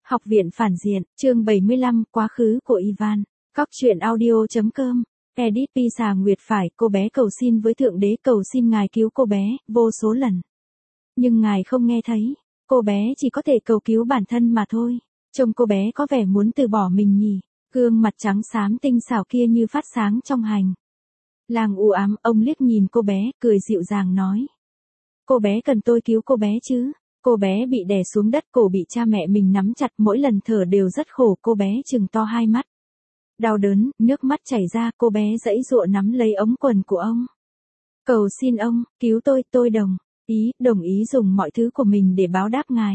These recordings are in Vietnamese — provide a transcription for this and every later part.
Học viện phản diện, chương 75, quá khứ của Ivan. Các truyện audio.com. Edit Pisa Nguyệt phải, cô bé cầu xin với Thượng Đế, cầu xin ngài cứu cô bé, vô số lần. Nhưng ngài không nghe thấy, cô bé chỉ có thể cầu cứu bản thân mà thôi. Trông cô bé có vẻ muốn từ bỏ mình nhỉ, gương mặt trắng xám tinh xảo kia như phát sáng trong hành lang u ám. Ông liếc nhìn cô bé, cười dịu dàng nói. Cô bé cần tôi cứu cô bé chứ. Cô bé bị đè xuống đất, cổ bị cha mẹ mình nắm chặt, mỗi lần thở đều rất khổ. Cô bé trừng to hai mắt, đau đớn, nước mắt chảy ra. Cô bé giãy giụa nắm lấy ống quần của ông. Cầu xin ông, cứu tôi đồng ý dùng mọi thứ của mình để báo đáp ngài.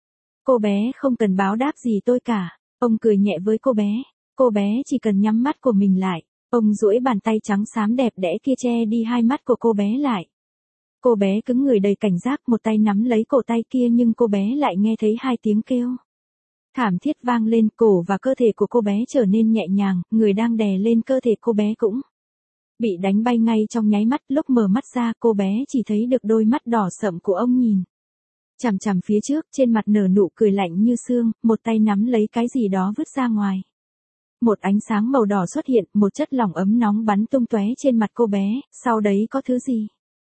Cô bé không cần báo đáp gì tôi cả. Ông cười nhẹ với cô bé chỉ cần nhắm mắt của mình lại. Ông duỗi bàn tay trắng xám đẹp đẽ kia che đi hai mắt của cô bé lại. Cô bé cứng người đầy cảnh giác, một tay nắm lấy cổ tay kia nhưng cô bé lại nghe thấy hai tiếng kêu thảm thiết vang lên. Cổ và cơ thể của cô bé trở nên nhẹ nhàng, người đang đè lên cơ thể cô bé cũng bị đánh bay ngay trong nháy mắt. Lúc mở mắt ra, cô bé chỉ thấy được đôi mắt đỏ sậm của ông nhìn chằm chằm phía trước, trên mặt nở nụ cười lạnh như xương, một tay nắm lấy cái gì đó vứt ra ngoài. Một ánh sáng màu đỏ xuất hiện, một chất lỏng ấm nóng bắn tung tóe trên mặt cô bé, sau đấy có thứ gì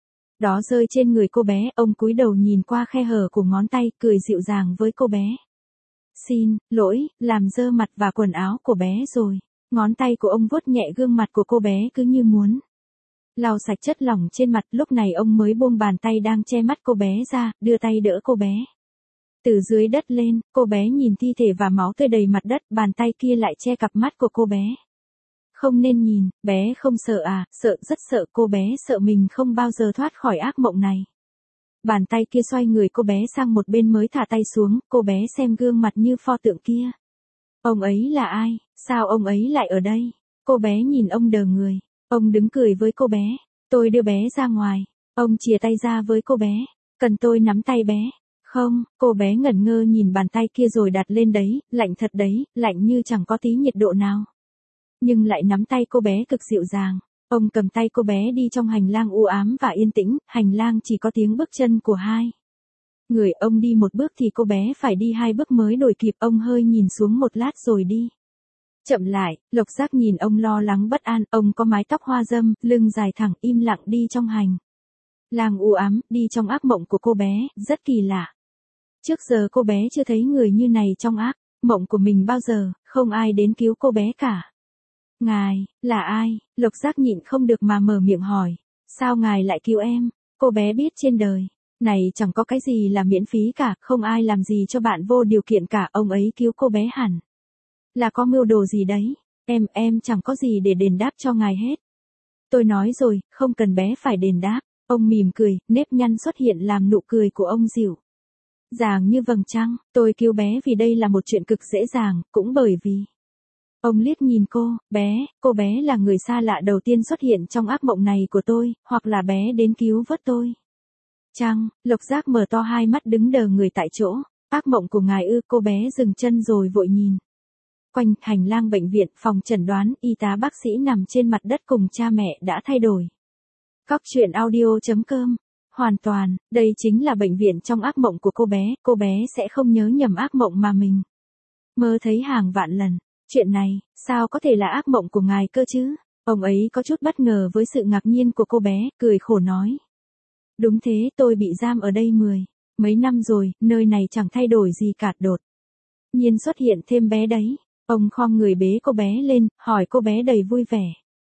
đó rơi trên người cô bé. Ông cúi đầu nhìn qua khe hở của ngón tay, cười dịu dàng với cô bé. Xin lỗi, làm dơ mặt và quần áo của bé rồi. Ngón tay của ông vuốt nhẹ gương mặt của cô bé cứ như muốn lau sạch chất lỏng trên mặt. Lúc này ông mới buông bàn tay đang che mắt cô bé ra, đưa tay đỡ cô bé từ dưới đất lên. Cô bé nhìn thi thể và máu tươi đầy mặt đất, bàn tay kia lại che cặp mắt của cô bé. Không nên nhìn, bé không sợ à? Sợ, rất sợ. Cô bé sợ mình không bao giờ thoát khỏi ác mộng này. Bàn tay kia xoay người cô bé sang một bên mới thả tay xuống. Cô bé xem gương mặt như pho tượng kia. Ông ấy là ai? Sao ông ấy lại ở đây? Cô bé nhìn ông đờ người. Ông đứng cười với cô bé. Tôi đưa bé ra ngoài. Ông chìa tay ra với cô bé. Cần tôi nắm tay bé? Không. Cô bé ngẩn ngơ nhìn bàn tay kia rồi đặt lên đấy. Lạnh thật đấy, lạnh như chẳng có tí nhiệt độ nào. Nhưng lại nắm tay cô bé cực dịu dàng. Ông cầm tay cô bé đi trong hành lang u ám và yên tĩnh. Hành lang chỉ có tiếng bước chân của hai người. Ông đi một bước thì cô bé phải đi hai bước mới đuổi kịp. Ông hơi nhìn xuống một lát rồi đi chậm lại. Lộc Giác nhìn ông lo lắng bất an. Ông có mái tóc hoa râm, lưng dài thẳng, im lặng đi trong hành lang u ám, đi trong ác mộng của cô bé. Rất kỳ lạ, trước giờ cô bé chưa thấy người như này trong ác mộng của mình bao giờ. Không ai đến cứu cô bé cả. Ngài, là ai? Lộc Giác nhịn không được mà mở miệng hỏi. Sao ngài lại cứu em? Cô bé biết trên đời này chẳng có cái gì là miễn phí cả, không ai làm gì cho bạn vô điều kiện cả. Ông ấy cứu cô bé hẳn là có mưu đồ gì đấy. Em chẳng có gì để đền đáp cho ngài hết. Tôi nói rồi, không cần bé phải đền đáp. Ông mỉm cười, nếp nhăn xuất hiện làm nụ cười của ông dịu dàng như vầng trăng. Tôi cứu bé vì đây là một chuyện cực dễ dàng, cũng bởi vì ông liếc nhìn cô bé là người xa lạ đầu tiên xuất hiện trong ác mộng này của tôi, hoặc là bé đến cứu vớt tôi chăng? Lộc Giác mở to hai mắt đứng đờ người tại chỗ. Ác mộng của ngài ư? Cô bé dừng chân rồi vội nhìn quanh hành lang bệnh viện, phòng chẩn đoán, y tá bác sĩ nằm trên mặt đất cùng cha mẹ đã thay đổi. Các truyện audio.com. Hoàn toàn, đây chính là bệnh viện trong ác mộng của cô bé sẽ không nhớ nhầm ác mộng mà mình mơ thấy hàng vạn lần. Chuyện này, sao có thể là ác mộng của ngài cơ chứ? Ông ấy có chút bất ngờ với sự ngạc nhiên của cô bé, cười khổ nói. Đúng thế, tôi bị giam ở đây mấy năm rồi, nơi này chẳng thay đổi gì cả. Đột nhiên xuất hiện thêm bé đấy. Ông khom người bế cô bé lên, hỏi cô bé đầy vui vẻ.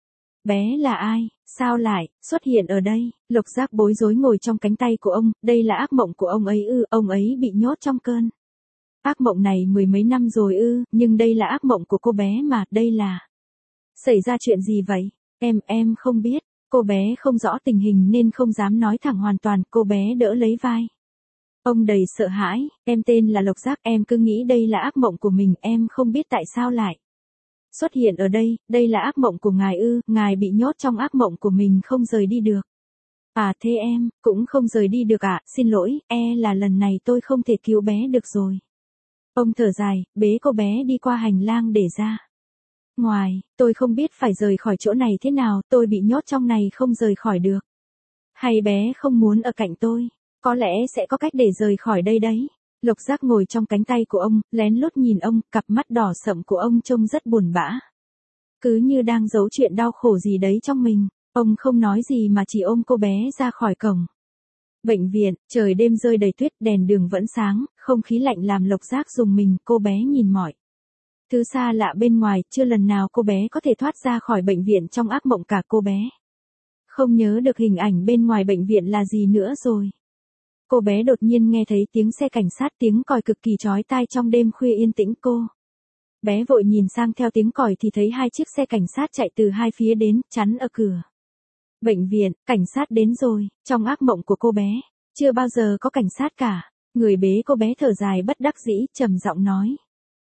Bé là ai? Sao lại xuất hiện ở đây? Lộc Giác bối rối ngồi trong cánh tay của ông. Đây là ác mộng của ông ấy ư? Ông ấy bị nhốt trong cơn ác mộng này mười mấy năm rồi ư? Nhưng đây là ác mộng của cô bé mà. Đây là xảy ra chuyện gì vậy? Em không biết. Cô bé không rõ tình hình nên không dám nói thẳng hoàn toàn. Cô bé đỡ lấy vai ông đầy sợ hãi. Em tên là Lộc Giác. Em cứ nghĩ đây là ác mộng của mình. Em không biết tại sao lại xuất hiện ở đây. Đây là ác mộng của ngài ư? Ngài bị nhốt trong ác mộng của mình không rời đi được. À thế em cũng không rời đi được ạ? Xin lỗi, là lần này tôi không thể cứu bé được rồi. Ông thở dài, bế cô bé đi qua hành lang để ra ngoài. Tôi không biết phải rời khỏi chỗ này thế nào. Tôi bị nhốt trong này không rời khỏi được. Hay bé không muốn ở cạnh tôi? Có lẽ sẽ có cách để rời khỏi đây đấy. Lộc Giác ngồi trong cánh tay của ông, lén lút nhìn ông, cặp mắt đỏ sậm của ông trông rất buồn bã. Cứ như đang giấu chuyện đau khổ gì đấy trong mình, ông không nói gì mà chỉ ôm cô bé ra khỏi cổng. Bệnh viện, trời đêm rơi đầy tuyết, đèn đường vẫn sáng, không khí lạnh làm Lộc Giác rùng mình, cô bé nhìn mọi thứ xa lạ bên ngoài, chưa lần nào cô bé có thể thoát ra khỏi bệnh viện trong ác mộng cả cô bé. Không nhớ được hình ảnh bên ngoài bệnh viện là gì nữa rồi. Cô bé đột nhiên nghe thấy tiếng xe cảnh sát, tiếng còi cực kỳ chói tai trong đêm khuya yên tĩnh cô. Bé vội nhìn sang theo tiếng còi thì thấy 2 chiếc xe cảnh sát chạy từ 2 phía đến, chắn ở cửa bệnh viện. Cảnh sát đến rồi, trong ác mộng của cô bé, chưa bao giờ có cảnh sát cả. Người bế cô bé thở dài bất đắc dĩ, trầm giọng nói.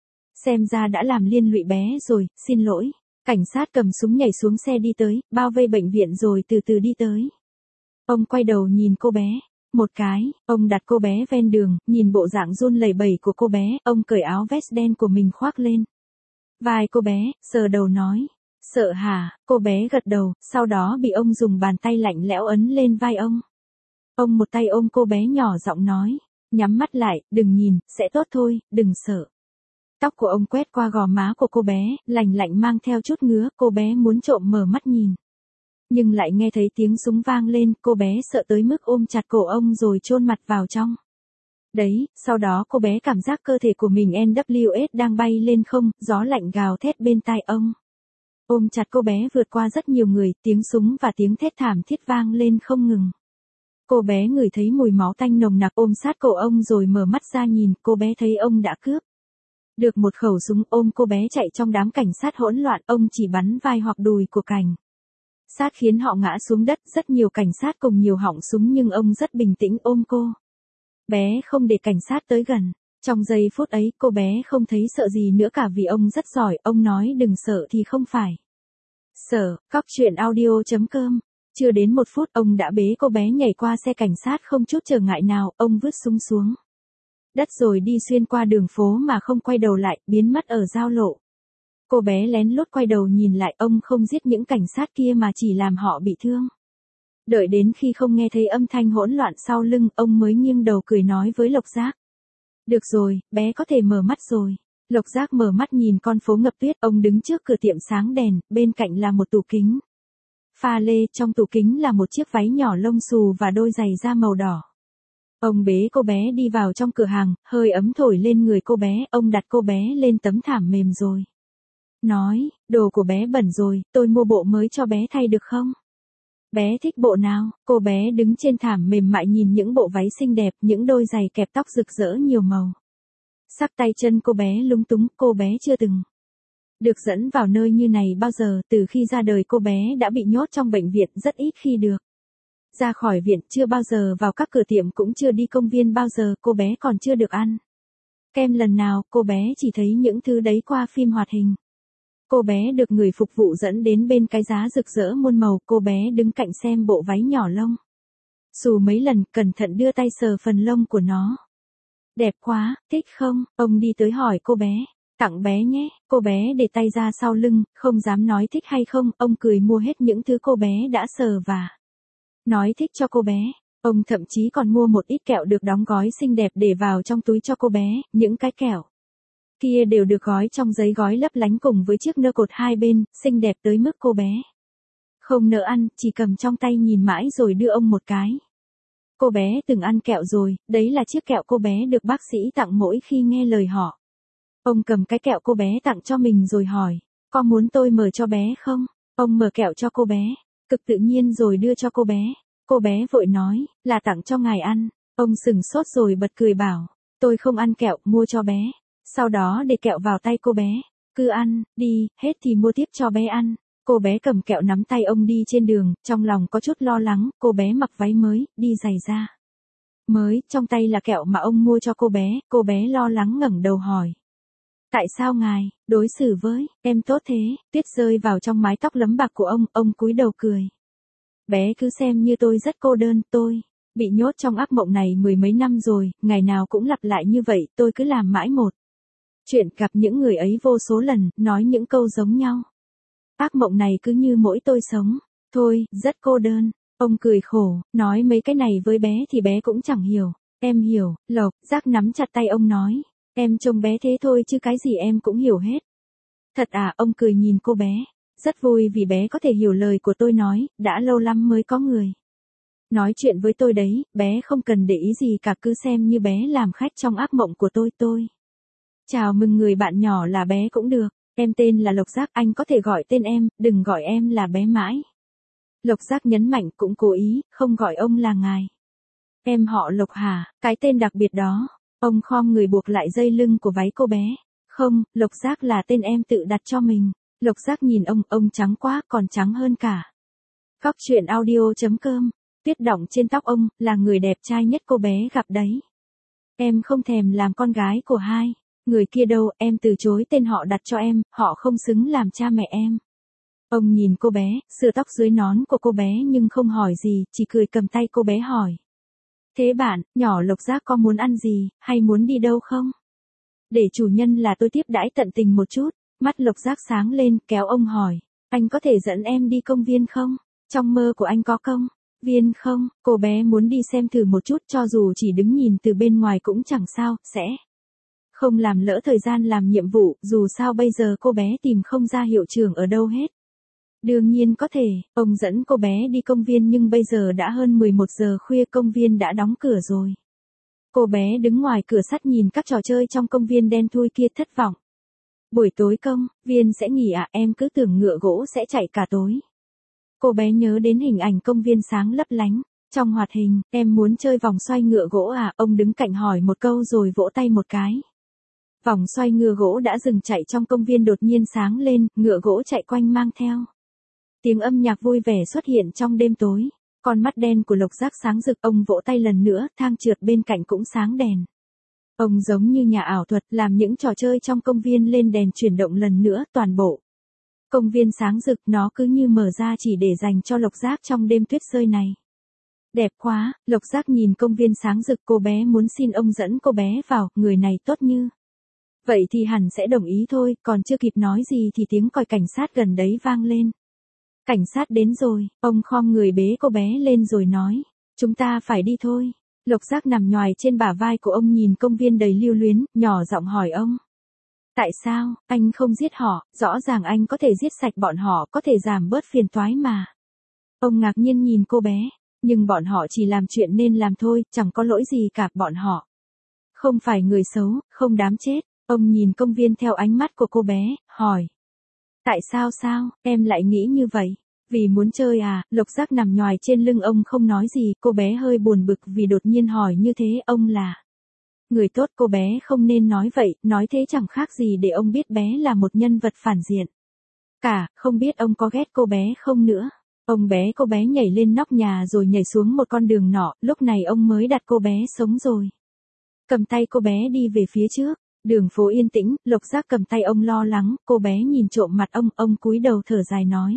Xem ra đã làm liên lụy bé rồi, xin lỗi. Cảnh sát cầm súng nhảy xuống xe đi tới, bao vây bệnh viện rồi từ từ đi tới. Ông quay đầu nhìn cô bé. Một cái, ông đặt cô bé ven đường, nhìn bộ dạng run lẩy bẩy của cô bé, ông cởi áo vest đen của mình khoác lên vai cô bé, sờ đầu nói. Sợ hả? Cô bé gật đầu, sau đó bị ông dùng bàn tay lạnh lẽo ấn lên vai ông. Ông một tay ôm cô bé nhỏ giọng nói. Nhắm mắt lại, đừng nhìn, sẽ tốt thôi, đừng sợ. Tóc của ông quét qua gò má của cô bé, lạnh lạnh mang theo chút ngứa, cô bé muốn trộm mở mắt nhìn. Nhưng lại nghe thấy tiếng súng vang lên, cô bé sợ tới mức ôm chặt cổ ông rồi chôn mặt vào trong. Đấy, sau đó cô bé cảm giác cơ thể của mình NWS đang bay lên không, gió lạnh gào thét bên tai ông. Ôm chặt cô bé vượt qua rất nhiều người, tiếng súng và tiếng thét thảm thiết vang lên không ngừng. Cô bé ngửi thấy mùi máu tanh nồng nặc, ôm sát cổ ông rồi mở mắt ra nhìn, cô bé thấy ông đã cướp được một khẩu súng, ôm cô bé chạy trong đám cảnh sát hỗn loạn, ông chỉ bắn vai hoặc đùi của cảnh sát khiến họ ngã xuống đất, rất nhiều cảnh sát cùng nhiều họng súng nhưng ông rất bình tĩnh ôm cô bé không để cảnh sát tới gần. Trong giây phút ấy, cô bé không thấy sợ gì nữa cả vì ông rất giỏi, ông nói đừng sợ thì không phải sợ. Cóc truyện audio.com. Chưa đến 1 phút, ông đã bế cô bé nhảy qua xe cảnh sát không chút trở ngại nào, ông vứt súng xuống đất rồi đi xuyên qua đường phố mà không quay đầu lại, biến mất ở giao lộ. Cô bé lén lút quay đầu nhìn lại, ông không giết những cảnh sát kia mà chỉ làm họ bị thương. Đợi đến khi không nghe thấy âm thanh hỗn loạn sau lưng, ông mới nghiêng đầu cười nói với Lộc Giác. Được rồi, bé có thể mở mắt rồi. Lộc Giác mở mắt nhìn con phố ngập tuyết, ông đứng trước cửa tiệm sáng đèn, bên cạnh là một tủ kính pha lê, trong tủ kính là một chiếc váy nhỏ lông xù và đôi giày da màu đỏ. Ông bế cô bé đi vào trong cửa hàng, hơi ấm thổi lên người cô bé, ông đặt cô bé lên tấm thảm mềm rồi nói, đồ của bé bẩn rồi, tôi mua bộ mới cho bé thay được không? Bé thích bộ nào? Cô bé đứng trên thảm mềm mại nhìn những bộ váy xinh đẹp, những đôi giày kẹp tóc rực rỡ nhiều màu. Sắc tay chân cô bé lúng túng, cô bé chưa từng được dẫn vào nơi như này bao giờ, từ khi ra đời cô bé đã bị nhốt trong bệnh viện, rất ít khi được ra khỏi viện, chưa bao giờ vào các cửa tiệm, cũng chưa đi công viên bao giờ, cô bé còn chưa được ăn kem lần nào, cô bé chỉ thấy những thứ đấy qua phim hoạt hình. Cô bé được người phục vụ dẫn đến bên cái giá rực rỡ muôn màu, cô bé đứng cạnh xem bộ váy nhỏ lông xù mấy lần, cẩn thận đưa tay sờ phần lông của nó. Đẹp quá, thích không? Ông đi tới hỏi cô bé. Tặng bé nhé. Cô bé để tay ra sau lưng, không dám nói thích hay không, ông cười mua hết những thứ cô bé đã sờ và nói thích cho cô bé. Ông thậm chí còn mua một ít kẹo được đóng gói xinh đẹp để vào trong túi cho cô bé, những cái kẹo kia đều được gói trong giấy gói lấp lánh cùng với chiếc nơ cột hai bên, xinh đẹp tới mức cô bé không nỡ ăn, chỉ cầm trong tay nhìn mãi rồi đưa ông một cái. Cô bé từng ăn kẹo rồi, đấy là chiếc kẹo cô bé được bác sĩ tặng mỗi khi nghe lời họ. Ông cầm cái kẹo cô bé tặng cho mình rồi hỏi, có muốn tôi mở cho bé không? Ông mở kẹo cho cô bé, cực tự nhiên rồi đưa cho cô bé. Cô bé vội nói, là tặng cho ngài ăn. Ông sừng sốt rồi bật cười bảo, tôi không ăn kẹo, mua cho bé. Sau đó để kẹo vào tay cô bé, cứ ăn, đi, hết thì mua tiếp cho bé ăn. Cô bé cầm kẹo nắm tay ông đi trên đường, trong lòng có chút lo lắng, cô bé mặc váy mới, đi giày da mới, trong tay là kẹo mà ông mua cho cô bé lo lắng ngẩng đầu hỏi. Tại sao ngài, đối xử với, em tốt thế? Tuyết rơi vào trong mái tóc lấm bạc của ông cúi đầu cười. Bé cứ xem như tôi rất cô đơn, tôi bị nhốt trong ác mộng này 10 mấy năm rồi, ngày nào cũng lặp lại như vậy, tôi cứ làm mãi một chuyện, gặp những người ấy vô số lần, nói những câu giống nhau. Ác mộng này cứ như mỗi tôi sống, thôi, rất cô đơn. Ông cười khổ, nói mấy cái này với bé thì bé cũng chẳng hiểu. Em hiểu, Lộc Giác nắm chặt tay ông nói. Em trông bé thế thôi chứ cái gì em cũng hiểu hết. Thật à, ông cười nhìn cô bé. Rất vui vì bé có thể hiểu lời của tôi nói, đã lâu lắm mới có người nói chuyện với tôi đấy, bé không cần để ý gì cả, cứ xem như bé làm khách trong ác mộng của tôi. Chào mừng người bạn nhỏ là bé cũng được, em tên là Lộc Giác, anh có thể gọi tên em, đừng gọi em là bé mãi. Lộc Giác nhấn mạnh, cũng cố ý, không gọi ông là ngài. Em họ Lộc hả, cái tên đặc biệt đó. Ông khom người buộc lại dây lưng của váy cô bé. Không, Lộc Giác là tên em tự đặt cho mình. Lộc Giác nhìn ông trắng quá, còn trắng hơn cả. Cóc truyện audio.com, tuyết đọng trên tóc ông, là người đẹp trai nhất cô bé gặp đấy. Em không thèm làm con gái của hai người kia đâu, em từ chối tên họ đặt cho em, họ không xứng làm cha mẹ em. Ông nhìn cô bé, sửa tóc dưới nón của cô bé nhưng không hỏi gì, chỉ cười cầm tay cô bé hỏi. Thế bạn, nhỏ Lộc Giác có muốn ăn gì, hay muốn đi đâu không? Để chủ nhân là tôi tiếp đãi tận tình một chút. Mắt Lộc Giác sáng lên, kéo ông hỏi. Anh có thể dẫn em đi công viên không? Trong mơ của anh có công viên không? Cô bé muốn đi xem thử một chút, cho dù chỉ đứng nhìn từ bên ngoài cũng chẳng sao, sẽ không làm lỡ thời gian làm nhiệm vụ, dù sao bây giờ cô bé tìm không ra hiệu trưởng ở đâu hết. Đương nhiên có thể, ông dẫn cô bé đi công viên nhưng bây giờ đã hơn 11 giờ khuya, công viên đã đóng cửa rồi. Cô bé đứng ngoài cửa sắt nhìn các trò chơi trong công viên đen thui kia thất vọng. Buổi tối công viên sẽ nghỉ à, em cứ tưởng ngựa gỗ sẽ chạy cả tối. Cô bé nhớ đến hình ảnh công viên sáng lấp lánh. Trong hoạt hình, em muốn chơi vòng xoay ngựa gỗ à, ông đứng cạnh hỏi một câu rồi vỗ tay một cái. Vòng xoay ngựa gỗ đã dừng chạy trong công viên đột nhiên sáng lên, ngựa gỗ chạy quanh mang theo tiếng âm nhạc vui vẻ xuất hiện trong đêm tối. Con mắt đen của Lộc Giác sáng rực, ông vỗ tay lần nữa, thang trượt bên cạnh cũng sáng đèn. Ông giống như nhà ảo thuật, làm những trò chơi trong công viên lên đèn chuyển động lần nữa, toàn bộ công viên sáng rực, nó cứ như mở ra chỉ để dành cho Lộc Giác trong đêm tuyết rơi này. Đẹp quá, Lộc Giác nhìn công viên sáng rực, cô bé muốn xin ông dẫn cô bé vào, người này tốt như vậy thì hẳn sẽ đồng ý thôi, còn chưa kịp nói gì thì tiếng còi cảnh sát gần đấy vang lên. Cảnh sát đến rồi, ông khom người bế cô bé lên rồi nói, chúng ta phải đi thôi. Lộc Giác nằm nhoài trên bả vai của ông nhìn công viên đầy lưu luyến, nhỏ giọng hỏi ông. Tại sao, anh không giết họ, rõ ràng anh có thể giết sạch bọn họ, có thể giảm bớt phiền toái mà. Ông ngạc nhiên nhìn cô bé, nhưng bọn họ chỉ làm chuyện nên làm thôi, chẳng có lỗi gì cả, bọn họ không phải người xấu, không dám chết. Ông nhìn công viên theo ánh mắt của cô bé, hỏi. Tại sao em lại nghĩ như vậy? Vì muốn chơi à? Lộc Giác nằm nhoài trên lưng ông không nói gì, cô bé hơi buồn bực vì đột nhiên hỏi như thế, ông là người tốt, cô bé không nên nói vậy, nói thế chẳng khác gì để ông biết bé là một nhân vật phản diện. Không biết ông có ghét cô bé không nữa. Ông bé cô bé nhảy lên nóc nhà rồi nhảy xuống một con đường nọ, lúc này ông mới đặt cô bé sống rồi. Cầm tay cô bé đi về phía trước. Đường phố yên tĩnh, Lộc Giác cầm tay ông lo lắng, cô bé nhìn trộm mặt ông cúi đầu thở dài nói.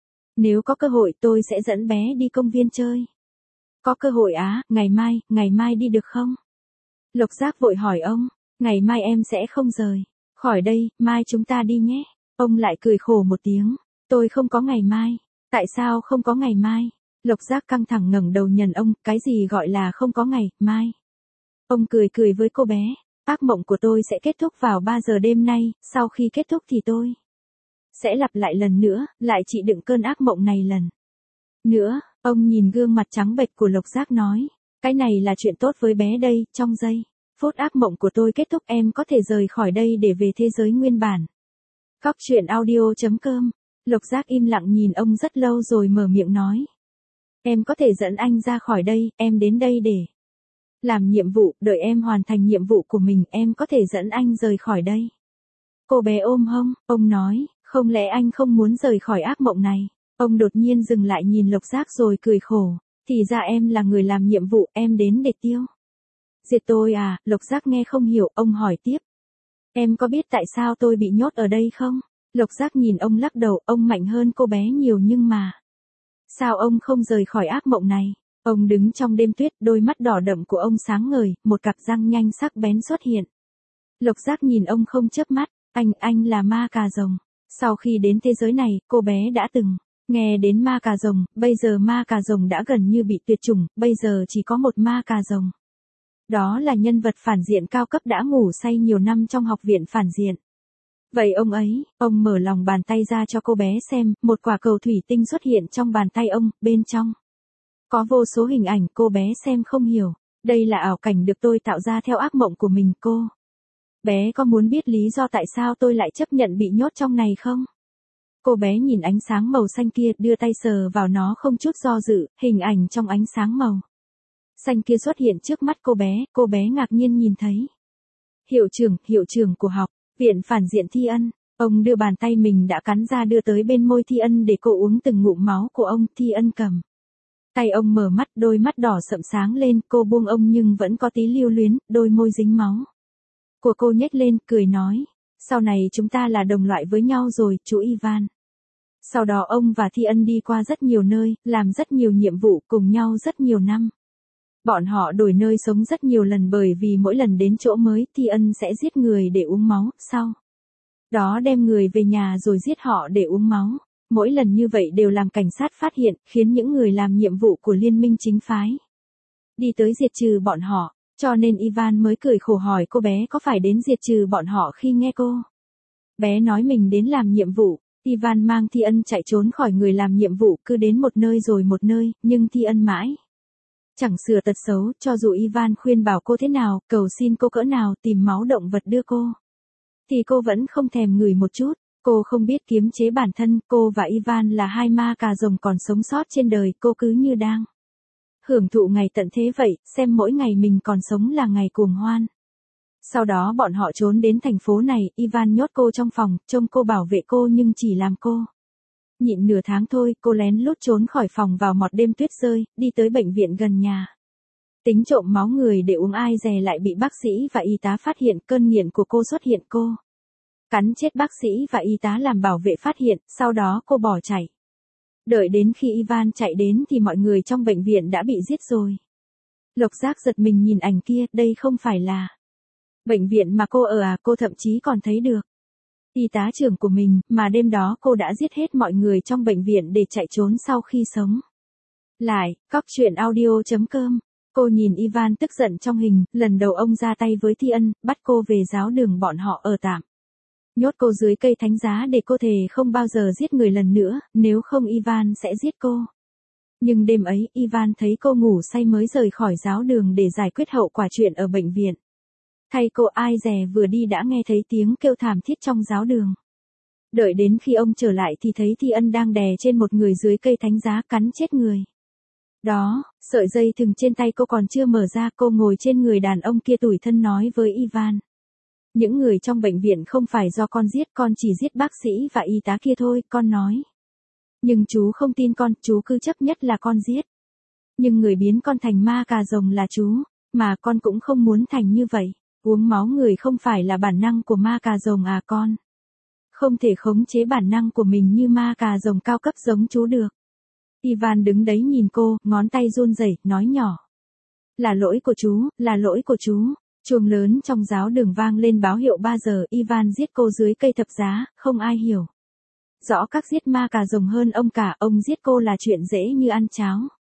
Nếu có cơ hội tôi sẽ dẫn bé đi công viên chơi. Có cơ hội á, ngày mai đi được không? Lộc Giác vội hỏi ông, ngày mai em sẽ không rời khỏi đây, mai chúng ta đi nhé. Ông lại cười khổ một tiếng, tôi không có ngày mai. Tại sao không có ngày mai? Lộc Giác căng thẳng ngẩng đầu nhìn ông, cái gì gọi là không có ngày mai? Ông cười với cô bé. Ác mộng của tôi sẽ kết thúc vào 3 giờ đêm nay, sau khi kết thúc thì tôi sẽ lặp lại lần nữa, lại chịu đựng cơn ác mộng này lần nữa. Ông nhìn gương mặt trắng bệch của Lộc Giác nói, cái này là chuyện tốt với bé đây, trong giây phút ác mộng của tôi kết thúc em có thể rời khỏi đây để về thế giới nguyên bản. Cóc truyện audio.com, Lộc Giác im lặng nhìn ông rất lâu rồi mở miệng nói. Em có thể dẫn anh ra khỏi đây, em đến đây để làm nhiệm vụ, đợi em hoàn thành nhiệm vụ của mình, em có thể dẫn anh rời khỏi đây. Cô bé ôm hông, ông nói, không lẽ anh không muốn rời khỏi ác mộng này? Ông đột nhiên dừng lại nhìn Lộc Giác rồi cười khổ, thì ra em là người làm nhiệm vụ, em đến để tiêu diệt tôi à? Lộc Giác nghe không hiểu, ông hỏi tiếp. Em có biết tại sao tôi bị nhốt ở đây không? Lộc Giác nhìn ông lắc đầu, ông mạnh hơn cô bé nhiều nhưng mà sao ông không rời khỏi ác mộng này? Ông đứng trong đêm tuyết, đôi mắt đỏ đậm của ông sáng ngời, một cặp răng nhanh sắc bén xuất hiện. Lộc Giác nhìn ông không chớp mắt, anh là ma cà rồng. Sau khi đến thế giới này, cô bé đã từng nghe đến ma cà rồng, bây giờ ma cà rồng đã gần như bị tuyệt chủng, bây giờ chỉ có một ma cà rồng Đó là nhân vật phản diện cao cấp đã ngủ say nhiều năm trong học viện phản diện. Vậy ông mở lòng bàn tay ra cho cô bé xem, một quả cầu thủy tinh xuất hiện trong bàn tay ông, bên trong có vô số hình ảnh, cô bé xem không hiểu. Đây là ảo cảnh được tôi tạo ra theo ác mộng của mình cô. Bé có muốn biết lý do tại sao tôi lại chấp nhận bị nhốt trong này không? Cô bé nhìn ánh sáng màu xanh kia, đưa tay sờ vào nó không chút do dự, hình ảnh trong ánh sáng màu xanh kia xuất hiện trước mắt cô bé ngạc nhiên nhìn thấy. Hiệu trưởng của học viện phản diện Thi Ân, ông đưa bàn tay mình đã cắn ra đưa tới bên môi Thi Ân để cô uống từng ngụm máu của ông. Thi Ân cầm tay ông, mở mắt, đôi mắt đỏ sậm sáng lên, cô buông ông nhưng vẫn có tí lưu luyến, đôi môi dính máu của cô nhếch lên, cười nói, sau này chúng ta là đồng loại với nhau rồi, chú Ivan. Sau đó ông và Thi Ân đi qua rất nhiều nơi, làm rất nhiều nhiệm vụ cùng nhau rất nhiều năm. Bọn họ đổi nơi sống rất nhiều lần bởi vì mỗi lần đến chỗ mới, Thi Ân sẽ giết người để uống máu, sau đó đem người về nhà rồi giết họ để uống máu. Mỗi lần như vậy đều làm cảnh sát phát hiện, khiến những người làm nhiệm vụ của liên minh chính phái đi tới diệt trừ bọn họ, cho nên Ivan mới cười khổ hỏi cô bé có phải đến diệt trừ bọn họ. Khi nghe cô bé nói mình đến làm nhiệm vụ, Ivan mang Thi Ân chạy trốn khỏi người làm nhiệm vụ, cứ đến một nơi rồi một nơi, nhưng Thi Ân mãi chẳng sửa tật xấu, cho dù Ivan khuyên bảo cô thế nào, cầu xin cô cỡ nào, tìm máu động vật đưa cô, thì cô vẫn không thèm ngửi một chút. Cô không biết kiềm chế bản thân, cô và Ivan là hai ma cà rồng còn sống sót trên đời, cô cứ như đang hưởng thụ ngày tận thế vậy, xem mỗi ngày mình còn sống là ngày cuồng hoan. Sau đó bọn họ trốn đến thành phố này, Ivan nhốt cô trong phòng, trông cô bảo vệ cô nhưng chỉ làm cô nhịn nửa tháng thôi, cô lén lút trốn khỏi phòng vào một đêm tuyết rơi, đi tới bệnh viện gần nhà. Tính trộm máu người để uống, ai dè lại bị bác sĩ và y tá phát hiện, cơn nghiện của cô xuất hiện, cô cắn chết bác sĩ và y tá làm bảo vệ phát hiện, sau đó cô bỏ chạy. Đợi đến khi Ivan chạy đến thì mọi người trong bệnh viện đã bị giết rồi. Lộc Giác giật mình nhìn ảnh kia, đây không phải là bệnh viện mà cô ở à, cô thậm chí còn thấy được y tá trưởng của mình, mà đêm đó cô đã giết hết mọi người trong bệnh viện để chạy trốn sau khi sống lại. Cóc truyện audio.com. Cô nhìn Ivan tức giận trong hình, lần đầu ông ra tay với Thi Ân, bắt cô về giáo đường bọn họ ở tạm. Nhốt cô dưới cây thánh giá để cô thề không bao giờ giết người lần nữa, nếu không Ivan sẽ giết cô. Nhưng đêm ấy, Ivan thấy cô ngủ say mới rời khỏi giáo đường để giải quyết hậu quả chuyện ở bệnh viện. Thay cô, ai dè vừa đi đã nghe thấy tiếng kêu thảm thiết trong giáo đường. Đợi đến khi ông trở lại thì thấy Thi Ân đang đè trên một người dưới cây thánh giá cắn chết người. Đó, sợi dây thừng trên tay cô còn chưa mở ra, cô ngồi trên người đàn ông kia tủi thân nói với Ivan. Những người trong bệnh viện không phải do con giết, con chỉ giết bác sĩ và y tá kia thôi, con nói. Nhưng chú không tin con, chú cứ chấp nhất là con giết. Nhưng người biến con thành ma cà rồng là chú, mà con cũng không muốn thành như vậy. Uống máu người không phải là bản năng của ma cà rồng à con? Không thể khống chế bản năng của mình như ma cà rồng cao cấp giống chú được. Ivan đứng đấy nhìn cô, ngón tay run rẩy, nói nhỏ. Là lỗi của chú, là lỗi của chú. Chuông lớn trong giáo đường vang lên báo hiệu 3 giờ, Ivan giết cô dưới cây thập giá, không ai hiểu rõ các giết ma cà rồng hơn ông cả, ông giết cô là chuyện dễ như ăn cháo.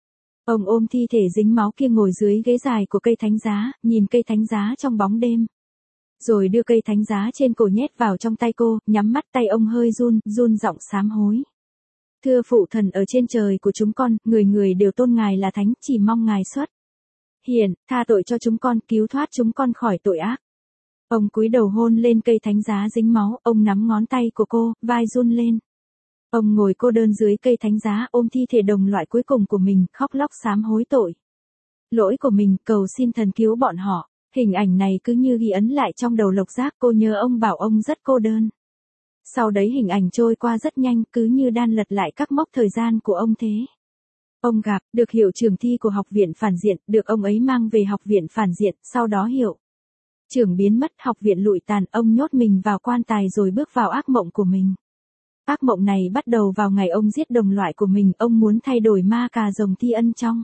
Ông ôm thi thể dính máu kia ngồi dưới ghế dài của cây thánh giá, nhìn cây thánh giá trong bóng đêm. Rồi đưa cây thánh giá trên cổ nhét vào trong tay cô, nhắm mắt, tay ông hơi run giọng sám hối. Thưa phụ thần ở trên trời của chúng con, người người đều tôn ngài là thánh, chỉ mong ngài xuất hiện, tha tội cho chúng con, cứu thoát chúng con khỏi tội ác. Ông cúi đầu hôn lên cây thánh giá dính máu, ông nắm ngón tay của cô, vai run lên. Ông ngồi cô đơn dưới cây thánh giá, ôm thi thể đồng loại cuối cùng của mình, khóc lóc sám hối tội lỗi của mình, cầu xin thần cứu bọn họ. Hình ảnh này cứ như ghi ấn lại trong đầu Lộc Giác, cô nhớ ông bảo ông rất cô đơn. Sau đấy hình ảnh trôi qua rất nhanh, cứ như đan lật lại các mốc thời gian của ông thế. Ông gặp được hiệu trưởng Thi của học viện phản diện, được ông ấy mang về học viện phản diện, sau đó hiệu trưởng biến mất, học viện lụi tàn, ông nhốt mình vào quan tài rồi bước vào ác mộng của mình. Ác mộng này bắt đầu vào ngày ông giết đồng loại của mình, ông muốn thay đổi ma cà rồng Thi Ân trong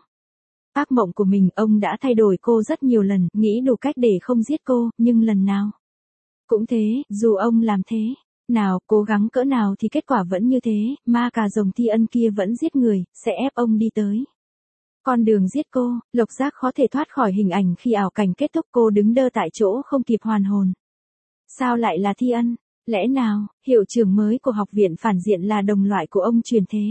ác mộng của mình, ông đã thay đổi cô rất nhiều lần, nghĩ đủ cách để không giết cô, nhưng lần nào cũng thế, dù ông làm thế nào, cố gắng cỡ nào thì kết quả vẫn như thế, ma cà rồng Thi Ân kia vẫn giết người, sẽ ép ông đi tới Con đường giết cô, Lộc Giác khó thể thoát khỏi hình ảnh khi ảo cảnh kết thúc cô đứng đơ tại chỗ không kịp hoàn hồn. Sao lại là Thi Ân? Lẽ nào, hiệu trưởng mới của học viện phản diện là đồng loại của ông truyền thế?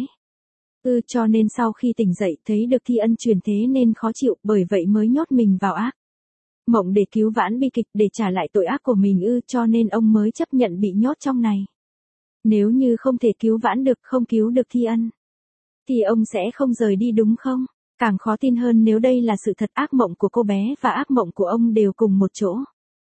Cho nên sau khi tỉnh dậy thấy được Thi Ân truyền thế nên khó chịu, bởi vậy mới nhốt mình vào ác mộng để cứu vãn bi kịch, để trả lại tội ác của mình cho nên ông mới chấp nhận bị nhốt trong này. Nếu như không thể cứu vãn được, không cứu được Thi Ân, thì ông sẽ không rời đi đúng không? Càng khó tin hơn nếu đây là sự thật, ác mộng của cô bé và ác mộng của ông đều cùng một chỗ.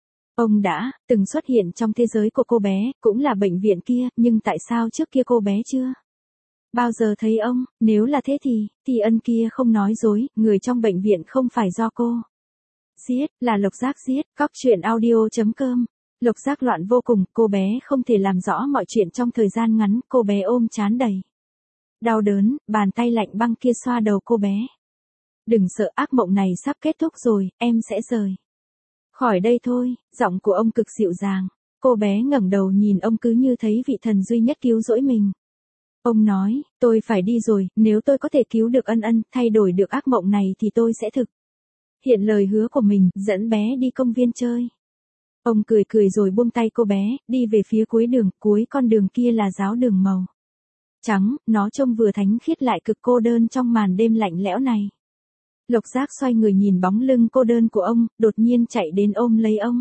Ông đã từng xuất hiện trong thế giới của cô bé, cũng là bệnh viện kia, nhưng tại sao trước kia cô bé chưa bao giờ thấy ông? Nếu là thế thì, Thi Ân kia không nói dối, người trong bệnh viện không phải do cô giết, là Lộc Giác giết. Cóc truyện audio.com. Lộc Giác loạn vô cùng, cô bé không thể làm rõ mọi chuyện trong thời gian ngắn, cô bé ôm trán đầy đau đớn, bàn tay lạnh băng kia xoa đầu cô bé. Đừng sợ, ác mộng này sắp kết thúc rồi, em sẽ rời khỏi đây thôi. Giọng của ông cực dịu dàng. Cô bé ngẩng đầu nhìn ông cứ như thấy vị thần duy nhất cứu rỗi mình. Ông nói, tôi phải đi rồi, nếu tôi có thể cứu được Ân Ân, thay đổi được ác mộng này thì tôi sẽ thực hiện lời hứa của mình, dẫn bé đi công viên chơi. Ông cười cười rồi buông tay cô bé, đi về phía cuối đường, cuối con đường kia là giáo đường màu trắng, nó trông vừa thánh khiết lại cực cô đơn trong màn đêm lạnh lẽo này. Lộc Giác xoay người nhìn bóng lưng cô đơn của ông, đột nhiên chạy đến ôm lấy ông.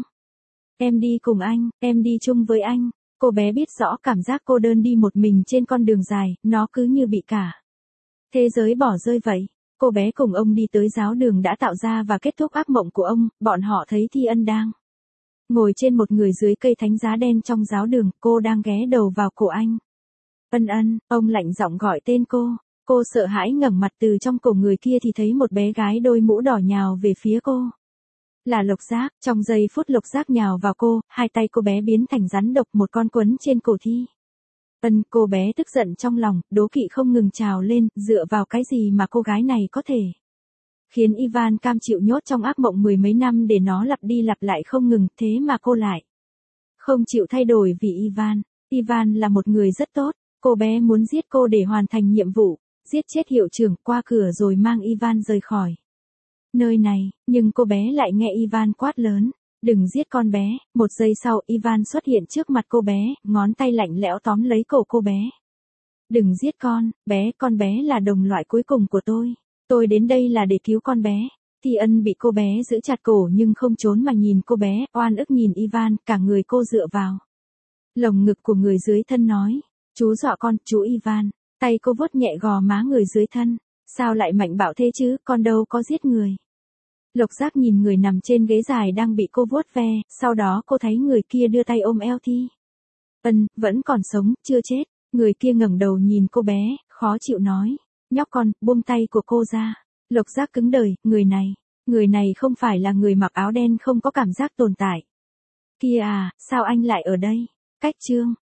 Em đi cùng anh, em đi chung với anh. Cô bé biết rõ cảm giác cô đơn đi một mình trên con đường dài, nó cứ như bị cả thế giới bỏ rơi vậy. Cô bé cùng ông đi tới giáo đường đã tạo ra và kết thúc ác mộng của ông, bọn họ thấy Thi Ân đang ngồi trên một người dưới cây thánh giá đen trong giáo đường, cô đang ghé đầu vào cổ anh. Ân Ân, ông lạnh giọng gọi tên cô. Cô sợ hãi ngẩng mặt từ trong cổ người kia thì thấy một bé gái đôi mũ đỏ nhào về phía cô. Là Lộc Giác, trong giây phút Lộc Giác nhào vào cô, hai tay cô bé biến thành rắn độc, một con quấn trên cổ Thi Ân. Cô bé tức giận trong lòng, đố kỵ không ngừng trào lên, dựa vào cái gì mà cô gái này có thể khiến Ivan cam chịu nhốt trong ác mộng mười mấy năm để nó lặp đi lặp lại không ngừng, thế mà cô lại không chịu thay đổi vì Ivan. Ivan là một người rất tốt, cô bé muốn giết cô để hoàn thành nhiệm vụ, giết chết hiệu trưởng, qua cửa rồi mang Ivan rời khỏi nơi này, nhưng cô bé lại nghe Ivan quát lớn, đừng giết con bé. Một giây sau Ivan xuất hiện trước mặt cô bé, ngón tay lạnh lẽo tóm lấy cổ cô bé. Đừng giết con bé là đồng loại cuối cùng của tôi đến đây là để cứu con bé. Thi Ân bị cô bé giữ chặt cổ nhưng không trốn mà nhìn cô bé, oan ức nhìn Ivan, cả người cô dựa vào lồng ngực của người dưới thân nói, chú dọa con, chú Ivan. Tay cô vuốt nhẹ gò má người dưới thân, sao lại mạnh bạo thế chứ, con đâu có giết người. Lộc Giác nhìn người nằm trên ghế dài đang bị cô vuốt ve, sau đó cô thấy người kia đưa tay ôm eo Thi Ân, vẫn còn sống, chưa chết. Người kia ngẩng đầu nhìn cô bé, khó chịu nói, nhóc con, buông tay của cô ra. Lộc Giác cứng đời, người này không phải là người mặc áo đen không có cảm giác tồn tại kia à, sao anh lại ở đây? Cách chương